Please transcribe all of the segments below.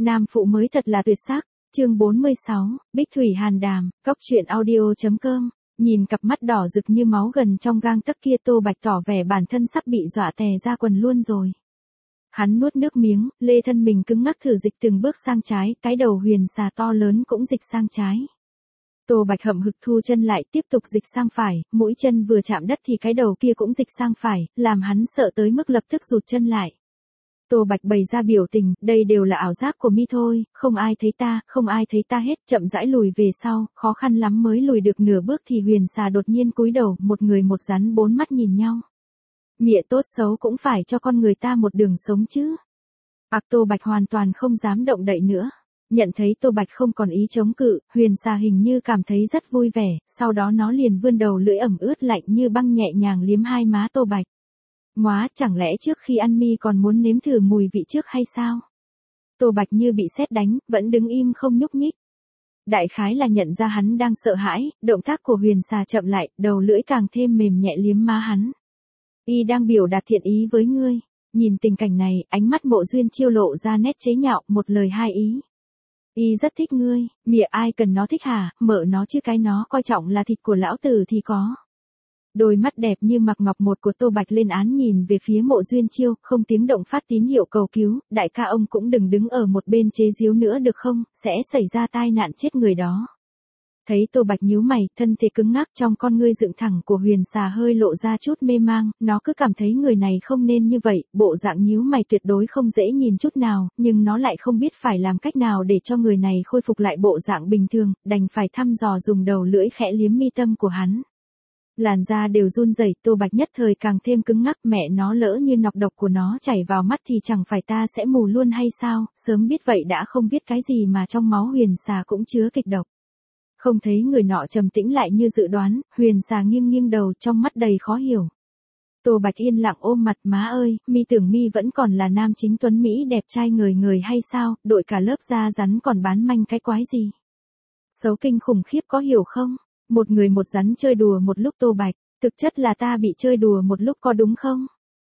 Nam phụ mới thật là tuyệt sắc. Chương 46, Bích Thủy Hàn Đàm, Cóc truyện audio.com. Nhìn cặp mắt đỏ rực như máu gần trong gang tấc kia, Tô Bạch tỏ vẻ bản thân sắp bị dọa tè ra quần luôn rồi. Hắn nuốt nước miếng, lê thân mình cứng ngắc thử dịch từng bước sang trái, cái đầu huyền xà to lớn cũng dịch sang trái. Tô Bạch hậm hực thu chân lại, tiếp tục dịch sang phải, mũi chân vừa chạm đất thì cái đầu kia cũng dịch sang phải, làm hắn sợ tới mức lập tức rụt chân lại. Tô Bạch bày ra biểu tình, đây đều là ảo giác của mi thôi, không ai thấy ta, không ai thấy ta hết, chậm rãi lùi về sau, khó khăn lắm mới lùi được nửa bước thì huyền xà đột nhiên cúi đầu, một người một rắn bốn mắt nhìn nhau. Mịa tốt xấu cũng phải cho con người ta một đường sống chứ. Tô Bạch hoàn toàn không dám động đậy nữa. Nhận thấy Tô Bạch không còn ý chống cự, huyền xà hình như cảm thấy rất vui vẻ, sau đó nó liền vươn đầu lưỡi ẩm ướt lạnh như băng nhẹ nhàng liếm hai má Tô Bạch. Móa, chẳng lẽ trước khi ăn mi còn muốn nếm thử mùi vị trước hay sao? Tô Bạch như bị sét đánh, vẫn đứng im không nhúc nhích. Đại khái là nhận ra hắn đang sợ hãi, động tác của huyền xà chậm lại, đầu lưỡi càng thêm mềm nhẹ liếm má hắn. Y đang biểu đạt thiện ý với ngươi. Nhìn tình cảnh này, ánh mắt Mộ Duyên Chiêu lộ ra nét chế nhạo, một lời hai ý. Y rất thích ngươi, mịa ai cần nó thích hả, mợ nó chứ cái nó coi trọng là thịt của lão tử thì có. Đôi mắt đẹp như mặc ngọc một của Tô Bạch lên án nhìn về phía Mộ Duyên Chiêu, không tiếng động phát tín hiệu cầu cứu, đại ca ông cũng đừng đứng ở một bên chế giễu nữa được không, sẽ xảy ra tai nạn chết người đó. Thấy Tô Bạch nhíu mày, thân thể cứng ngắc, trong con ngươi dựng thẳng của huyền xà hơi lộ ra chút mê mang, nó cứ cảm thấy người này không nên như vậy, bộ dạng nhíu mày tuyệt đối không dễ nhìn chút nào, nhưng nó lại không biết phải làm cách nào để cho người này khôi phục lại bộ dạng bình thường, đành phải thăm dò dùng đầu lưỡi khẽ liếm mi tâm của hắn. Làn da đều run rẩy, Tô Bạch nhất thời càng thêm cứng ngắc, mẹ nó lỡ như nọc độc của nó chảy vào mắt thì chẳng phải ta sẽ mù luôn hay sao, sớm biết vậy đã không biết cái gì mà trong máu huyền xà cũng chứa kịch độc. Không thấy người nọ trầm tĩnh lại như dự đoán, huyền xà nghiêng nghiêng đầu, trong mắt đầy khó hiểu. Tô Bạch yên lặng ôm mặt, má ơi, mi tưởng mi vẫn còn là nam chính tuấn Mỹ đẹp trai ngời ngời hay sao, đội cả lớp da rắn còn bán manh cái quái gì. Xấu kinh khủng khiếp có hiểu không? Một người một rắn chơi đùa một lúc Tô Bạch, thực chất là ta bị chơi đùa một lúc có đúng không?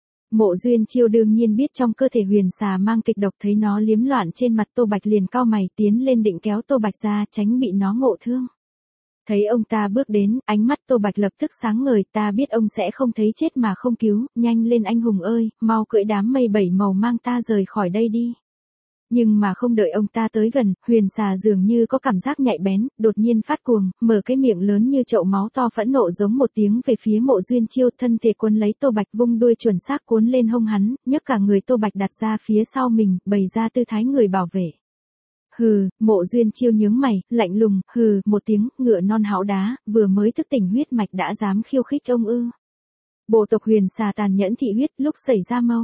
Mộ Duyên Chiêu đương nhiên biết trong cơ thể huyền xà mang kịch độc, thấy nó liếm loạn trên mặt Tô Bạch liền cau mày tiến lên định kéo Tô Bạch ra tránh bị nó ngộ thương. Thấy ông ta bước đến, ánh mắt Tô Bạch lập tức sáng ngời, ta biết ông sẽ không thấy chết mà không cứu, nhanh lên anh hùng ơi, mau cưỡi đám mây bảy màu mang ta rời khỏi đây đi. Nhưng mà không đợi ông ta tới gần, huyền xà dường như có cảm giác nhạy bén, đột nhiên phát cuồng, mở cái miệng lớn như chậu máu to phẫn nộ giống một tiếng về phía Mộ Duyên Chiêu, thân thể cuốn lấy Tô Bạch vung đuôi chuẩn xác cuốn lên hông hắn, nhấc cả người Tô Bạch đặt ra phía sau mình, bày ra tư thái người bảo vệ. Hừ, Mộ Duyên Chiêu nhướng mày, lạnh lùng, hừ, một tiếng, ngựa non háo đá, vừa mới thức tỉnh huyết mạch đã dám khiêu khích ông ư. Bộ tộc huyền xà tàn nhẫn thị huyết lúc xảy ra mâu.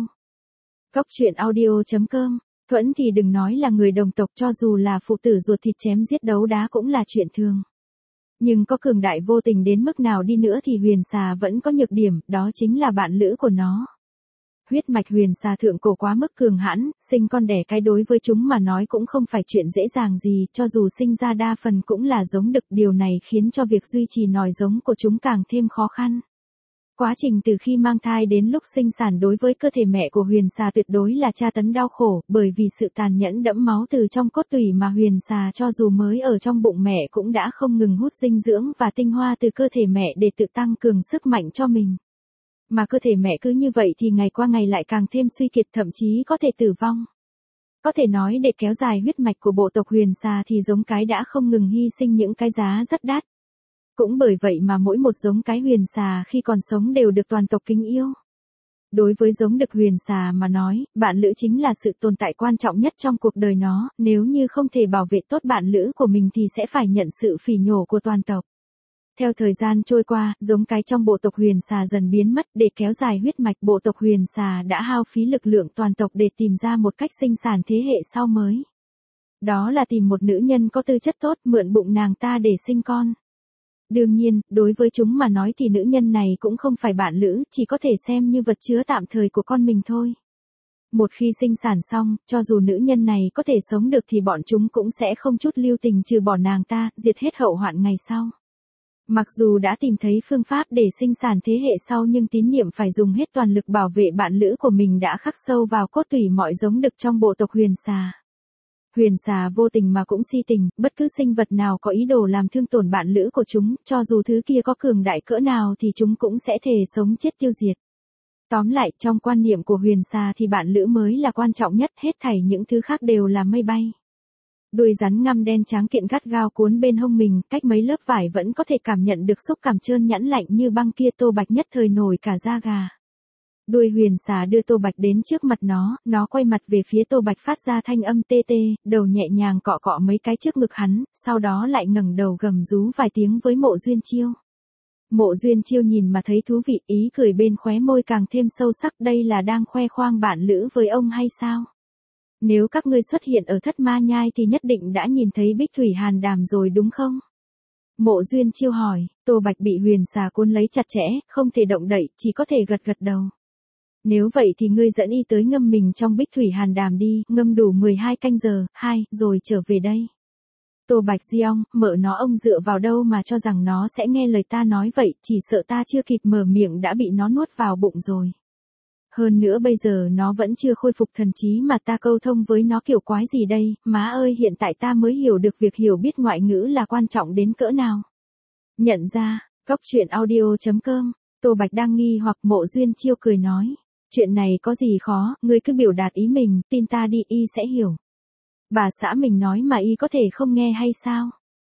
Cóc truyện audio.com. Thuẫn thì đừng nói là người đồng tộc, cho dù là phụ tử ruột thịt chém giết đấu đá cũng là chuyện thường. Nhưng có cường đại vô tình đến mức nào đi nữa thì huyền xà vẫn có nhược điểm, đó chính là bạn lữ của nó. Huyết mạch huyền xà thượng cổ quá mức cường hãn, sinh con đẻ cái đối với chúng mà nói cũng không phải chuyện dễ dàng gì, cho dù sinh ra đa phần cũng là giống đực, điều này khiến cho việc duy trì nòi giống của chúng càng thêm khó khăn. Quá trình từ khi mang thai đến lúc sinh sản đối với cơ thể mẹ của huyền xà tuyệt đối là tra tấn đau khổ, bởi vì sự tàn nhẫn đẫm máu từ trong cốt tủy mà huyền xà cho dù mới ở trong bụng mẹ cũng đã không ngừng hút dinh dưỡng và tinh hoa từ cơ thể mẹ để tự tăng cường sức mạnh cho mình. Mà cơ thể mẹ cứ như vậy thì ngày qua ngày lại càng thêm suy kiệt, thậm chí có thể tử vong. Có thể nói để kéo dài huyết mạch của bộ tộc huyền xà thì giống cái đã không ngừng hy sinh những cái giá rất đắt. Cũng bởi vậy mà mỗi một giống cái huyền xà khi còn sống đều được toàn tộc kính yêu. Đối với giống đực huyền xà mà nói, bạn lữ chính là sự tồn tại quan trọng nhất trong cuộc đời nó, nếu như không thể bảo vệ tốt bạn lữ của mình thì sẽ phải nhận sự phỉ nhổ của toàn tộc. Theo thời gian trôi qua, giống cái trong bộ tộc huyền xà dần biến mất, để kéo dài huyết mạch bộ tộc huyền xà đã hao phí lực lượng toàn tộc để tìm ra một cách sinh sản thế hệ sau mới. Đó là tìm một nữ nhân có tư chất tốt, mượn bụng nàng ta để sinh con. Đương nhiên, đối với chúng mà nói thì nữ nhân này cũng không phải bạn lữ, chỉ có thể xem như vật chứa tạm thời của con mình thôi. Một khi sinh sản xong, cho dù nữ nhân này có thể sống được thì bọn chúng cũng sẽ không chút lưu tình trừ bỏ nàng ta, diệt hết hậu hoạn ngày sau. Mặc dù đã tìm thấy phương pháp để sinh sản thế hệ sau nhưng tín niệm phải dùng hết toàn lực bảo vệ bạn lữ của mình đã khắc sâu vào cốt tủy mọi giống đực trong bộ tộc huyền xà. Huyền xà vô tình mà cũng si tình, bất cứ sinh vật nào có ý đồ làm thương tổn bạn lữ của chúng, cho dù thứ kia có cường đại cỡ nào thì chúng cũng sẽ thề sống chết tiêu diệt. Tóm lại, trong quan niệm của huyền xà thì bạn lữ mới là quan trọng nhất, hết thảy những thứ khác đều là mây bay. Đuôi rắn ngăm đen tráng kiện gắt gao cuốn bên hông mình, cách mấy lớp vải vẫn có thể cảm nhận được xúc cảm trơn nhẵn lạnh như băng kia. Tô Bạch nhất thời nổi cả da gà. Đuôi huyền xà đưa Tô Bạch đến trước mặt nó quay mặt về phía Tô Bạch phát ra thanh âm tê tê, đầu nhẹ nhàng cọ cọ mấy cái trước ngực hắn, sau đó lại ngẩng đầu gầm rú vài tiếng với Mộ Duyên Chiêu. Mộ Duyên Chiêu nhìn mà thấy thú vị, ý cười bên khóe môi càng thêm sâu sắc, đây là đang khoe khoang bạn lữ với ông hay sao? Nếu các ngươi xuất hiện ở Thất Ma Nhai thì nhất định đã nhìn thấy Bích Thủy Hàn Đàm rồi đúng không? Mộ Duyên Chiêu hỏi. Tô Bạch bị huyền xà cuốn lấy chặt chẽ, không thể động đậy, chỉ có thể gật gật đầu. Nếu vậy thì ngươi dẫn y tới ngâm mình trong Bích Thủy Hàn Đàm đi, ngâm đủ 12 canh giờ, rồi trở về đây. Tô Bạch Diong, mợ nó ông dựa vào đâu mà cho rằng nó sẽ nghe lời ta nói vậy, chỉ sợ ta chưa kịp mở miệng đã bị nó nuốt vào bụng rồi. Hơn nữa bây giờ nó vẫn chưa khôi phục thần trí mà ta câu thông với nó kiểu quái gì đây, má ơi hiện tại ta mới hiểu được việc hiểu biết ngoại ngữ là quan trọng đến cỡ nào. Nhận ra, Cóc Truyện Audio.com, Tô Bạch đang nghi hoặc. Mộ Duyên Chiêu cười nói. Chuyện này có gì khó, ngươi cứ biểu đạt ý mình, tin ta đi, y sẽ hiểu. Bà xã mình nói mà y có thể không nghe hay sao?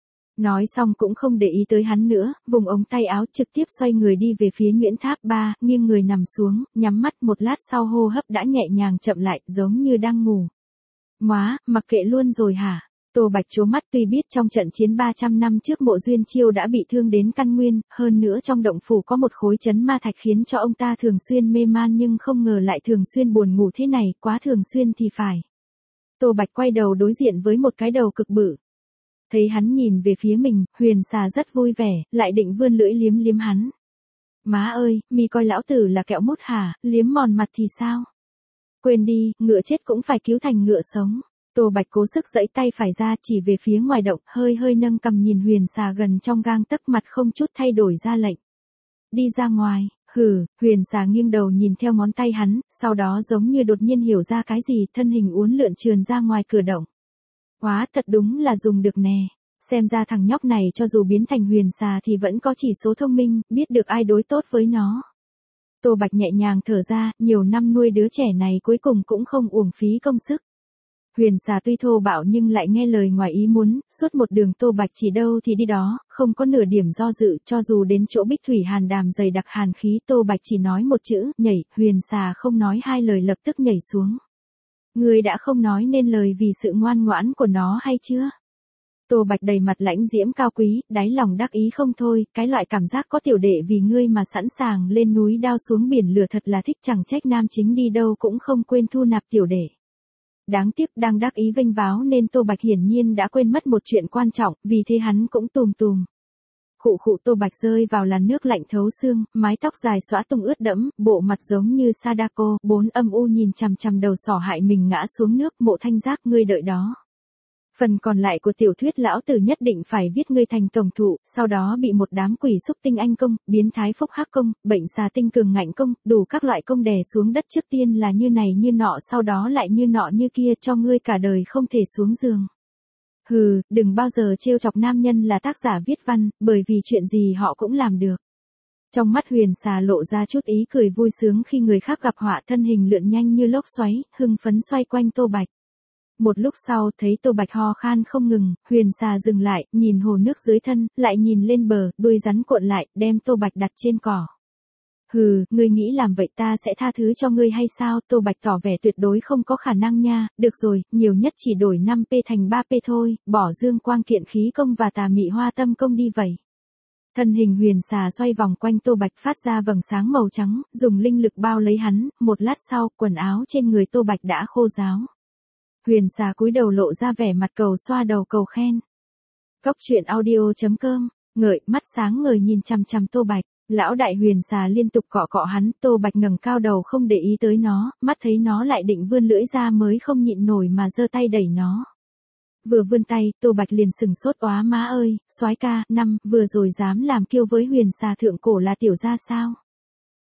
Nói xong cũng không để ý tới hắn nữa, vùng ống tay áo trực tiếp xoay người đi về phía Nguyễn Tháp Ba, nghiêng người nằm xuống, nhắm mắt một lát sau hô hấp đã nhẹ nhàng chậm lại, giống như đang ngủ. Móa, mặc kệ luôn rồi hả? Tô Bạch trố mắt, tuy biết trong trận chiến 300 năm trước Mộ Duyên Chiêu đã bị thương đến căn nguyên, hơn nữa trong động phủ có một khối chấn ma thạch khiến cho ông ta thường xuyên mê man nhưng không ngờ lại thường xuyên buồn ngủ thế này, quá thường xuyên thì phải. Tô Bạch quay đầu đối diện với một cái đầu cực bự. Thấy hắn nhìn về phía mình, huyền xà rất vui vẻ, lại định vươn lưỡi liếm liếm hắn. Má ơi, mi coi lão tử là kẹo mút hả, liếm mòn mặt thì sao? Quên đi, ngựa chết cũng phải cứu thành ngựa sống. Tô Bạch cố sức giãy tay phải ra chỉ về phía ngoài động, hơi hơi nâng cằm nhìn huyền xà gần trong gang tấc, mặt không chút thay đổi ra lệnh. Đi ra ngoài. Hừ, huyền xà nghiêng đầu nhìn theo ngón tay hắn, sau đó giống như đột nhiên hiểu ra cái gì, thân hình uốn lượn trườn ra ngoài cửa động. Quá, thật đúng là dùng được nè. Xem ra thằng nhóc này cho dù biến thành huyền xà thì vẫn có chỉ số thông minh, biết được ai đối tốt với nó. Tô Bạch nhẹ nhàng thở ra, nhiều năm nuôi đứa trẻ này cuối cùng cũng không uổng phí công sức. Huyền xà tuy thô bạo nhưng lại nghe lời ngoài ý muốn, suốt một đường Tô Bạch chỉ đâu thì đi đó, không có nửa điểm do dự, cho dù đến chỗ Bích Thủy Hàn Đàm dày đặc hàn khí, Tô Bạch chỉ nói một chữ, nhảy, huyền xà không nói hai lời lập tức nhảy xuống. Ngươi đã không nói nên lời vì sự ngoan ngoãn của nó hay chưa? Tô Bạch đầy mặt lãnh diễm cao quý, đáy lòng đắc ý không thôi, cái loại cảm giác có tiểu đệ vì ngươi mà sẵn sàng lên núi đao xuống biển lửa thật là thích, chẳng trách nam chính đi đâu cũng không quên thu nạp tiểu đệ. Đáng tiếc đang đắc ý vênh váo nên Tô Bạch hiển nhiên đã quên mất một chuyện quan trọng, vì thế hắn cũng tùm tùm. Khụ khụ. Tô Bạch rơi vào làn nước lạnh thấu xương, mái tóc dài xõa tung ướt đẫm, bộ mặt giống như Sadako, bốn âm u nhìn chằm chằm đầu sỏ hại mình ngã xuống nước. Mộ Thanh Giác, ngươi đợi đó. Phần còn lại của tiểu thuyết lão tử nhất định phải viết ngươi thành tổng thụ, sau đó bị một đám quỷ xúc tinh anh công, biến thái phúc hắc công, bệnh xà tinh cường ngạnh công, đủ các loại công đè xuống đất, trước tiên là như này như nọ, sau đó lại như nọ như kia, cho ngươi cả đời không thể xuống giường. Hừ, đừng bao giờ trêu chọc nam nhân là tác giả viết văn, bởi vì chuyện gì họ cũng làm được. Trong mắt huyền xà lộ ra chút ý cười vui sướng khi người khác gặp họa, thân hình lượn nhanh như lốc xoáy, hưng phấn xoay quanh Tô Bạch. Một lúc sau thấy Tô Bạch ho khan không ngừng, huyền xà dừng lại, nhìn hồ nước dưới thân, lại nhìn lên bờ, đuôi rắn cuộn lại, đem Tô Bạch đặt trên cỏ. Hừ, ngươi nghĩ làm vậy ta sẽ tha thứ cho ngươi hay sao? Tô Bạch tỏ vẻ tuyệt đối không có khả năng nha, được rồi, nhiều nhất chỉ đổi 5p thành 3p thôi, bỏ dương quang kiện khí công và tà mị hoa tâm công đi vậy. Thân hình huyền xà xoay vòng quanh Tô Bạch phát ra vầng sáng màu trắng, dùng linh lực bao lấy hắn, một lát sau, quần áo trên người Tô Bạch đã khô ráo. Huyền xà cúi đầu lộ ra vẻ mặt cầu xoa đầu cầu khen. Cóc Truyện Audio.com, ngợi, mắt sáng ngời nhìn chằm chằm Tô Bạch. Lão đại huyền xà liên tục cọ cọ hắn, Tô Bạch ngẩng cao đầu không để ý tới nó, mắt thấy nó lại định vươn lưỡi ra mới không nhịn nổi mà giơ tay đẩy nó. Vừa vươn tay, Tô Bạch liền sừng sốt, óa má ơi, soái ca, vừa rồi dám làm kiêu với huyền xà thượng cổ là tiểu gia sao?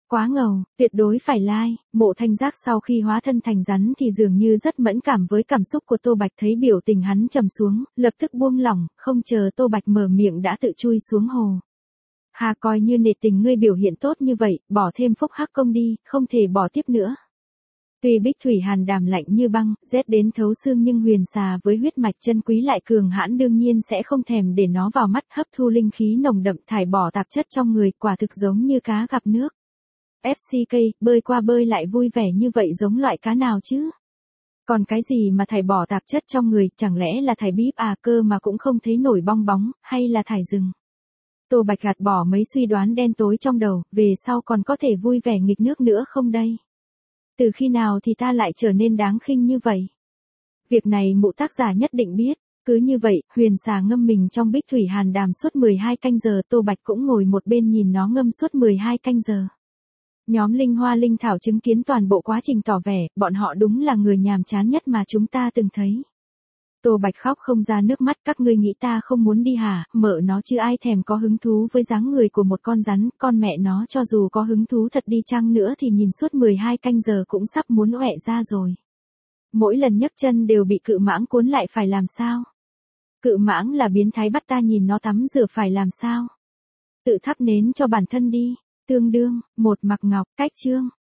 Quá ngầu, tuyệt đối phải like. Mộ Thanh Giác sau khi hóa thân thành rắn thì dường như rất mẫn cảm với cảm xúc của Tô Bạch, thấy biểu tình hắn trầm xuống, lập tức buông lỏng, không chờ Tô Bạch mở miệng đã tự chui xuống hồ. Hà, coi như nể tình ngươi biểu hiện tốt như vậy, bỏ thêm phúc hắc công đi, không thể bỏ tiếp nữa. Tuy Bích Thủy Hàn Đàm lạnh như băng, rét đến thấu xương, nhưng Huyền Xà với huyết mạch chân quý lại cường hãn, đương nhiên sẽ không thèm để nó vào mắt, hấp thu linh khí nồng đậm, thải bỏ tạp chất trong người, quả thực giống như cá gặp nước. FCK, bơi qua bơi lại vui vẻ như vậy giống loại cá nào chứ? Còn cái gì mà thải bỏ tạp chất trong người, chẳng lẽ là thải bíp à, cơ mà cũng không thấy nổi bong bóng, hay là thải rừng? Tô Bạch gạt bỏ mấy suy đoán đen tối trong đầu, về sau còn có thể vui vẻ nghịch nước nữa không đây? Từ khi nào thì ta lại trở nên đáng khinh như vậy? Việc này mụ tác giả nhất định biết. Cứ như vậy, Huyền Xà ngâm mình trong Bích Thủy Hàn Đàm suốt 12 canh giờ, Tô Bạch cũng ngồi một bên nhìn nó ngâm suốt 12 canh giờ. Nhóm Linh Hoa Linh Thảo chứng kiến toàn bộ quá trình tỏ vẻ, bọn họ đúng là người nhàm chán nhất mà chúng ta từng thấy. Tô Bạch khóc không ra nước mắt, các ngươi nghĩ ta không muốn đi hả, mợ nó chứ ai thèm có hứng thú với dáng người của một con rắn, con mẹ nó cho dù có hứng thú thật đi chăng nữa thì nhìn suốt 12 canh giờ cũng sắp muốn ọe ra rồi. Mỗi lần nhấc chân đều bị cự mãng cuốn lại, phải làm sao? Cự mãng là biến thái, bắt ta nhìn nó tắm rửa phải làm sao? Tự thắp nến cho bản thân đi. Tương đương, một Mặc Ngọc, cách chương.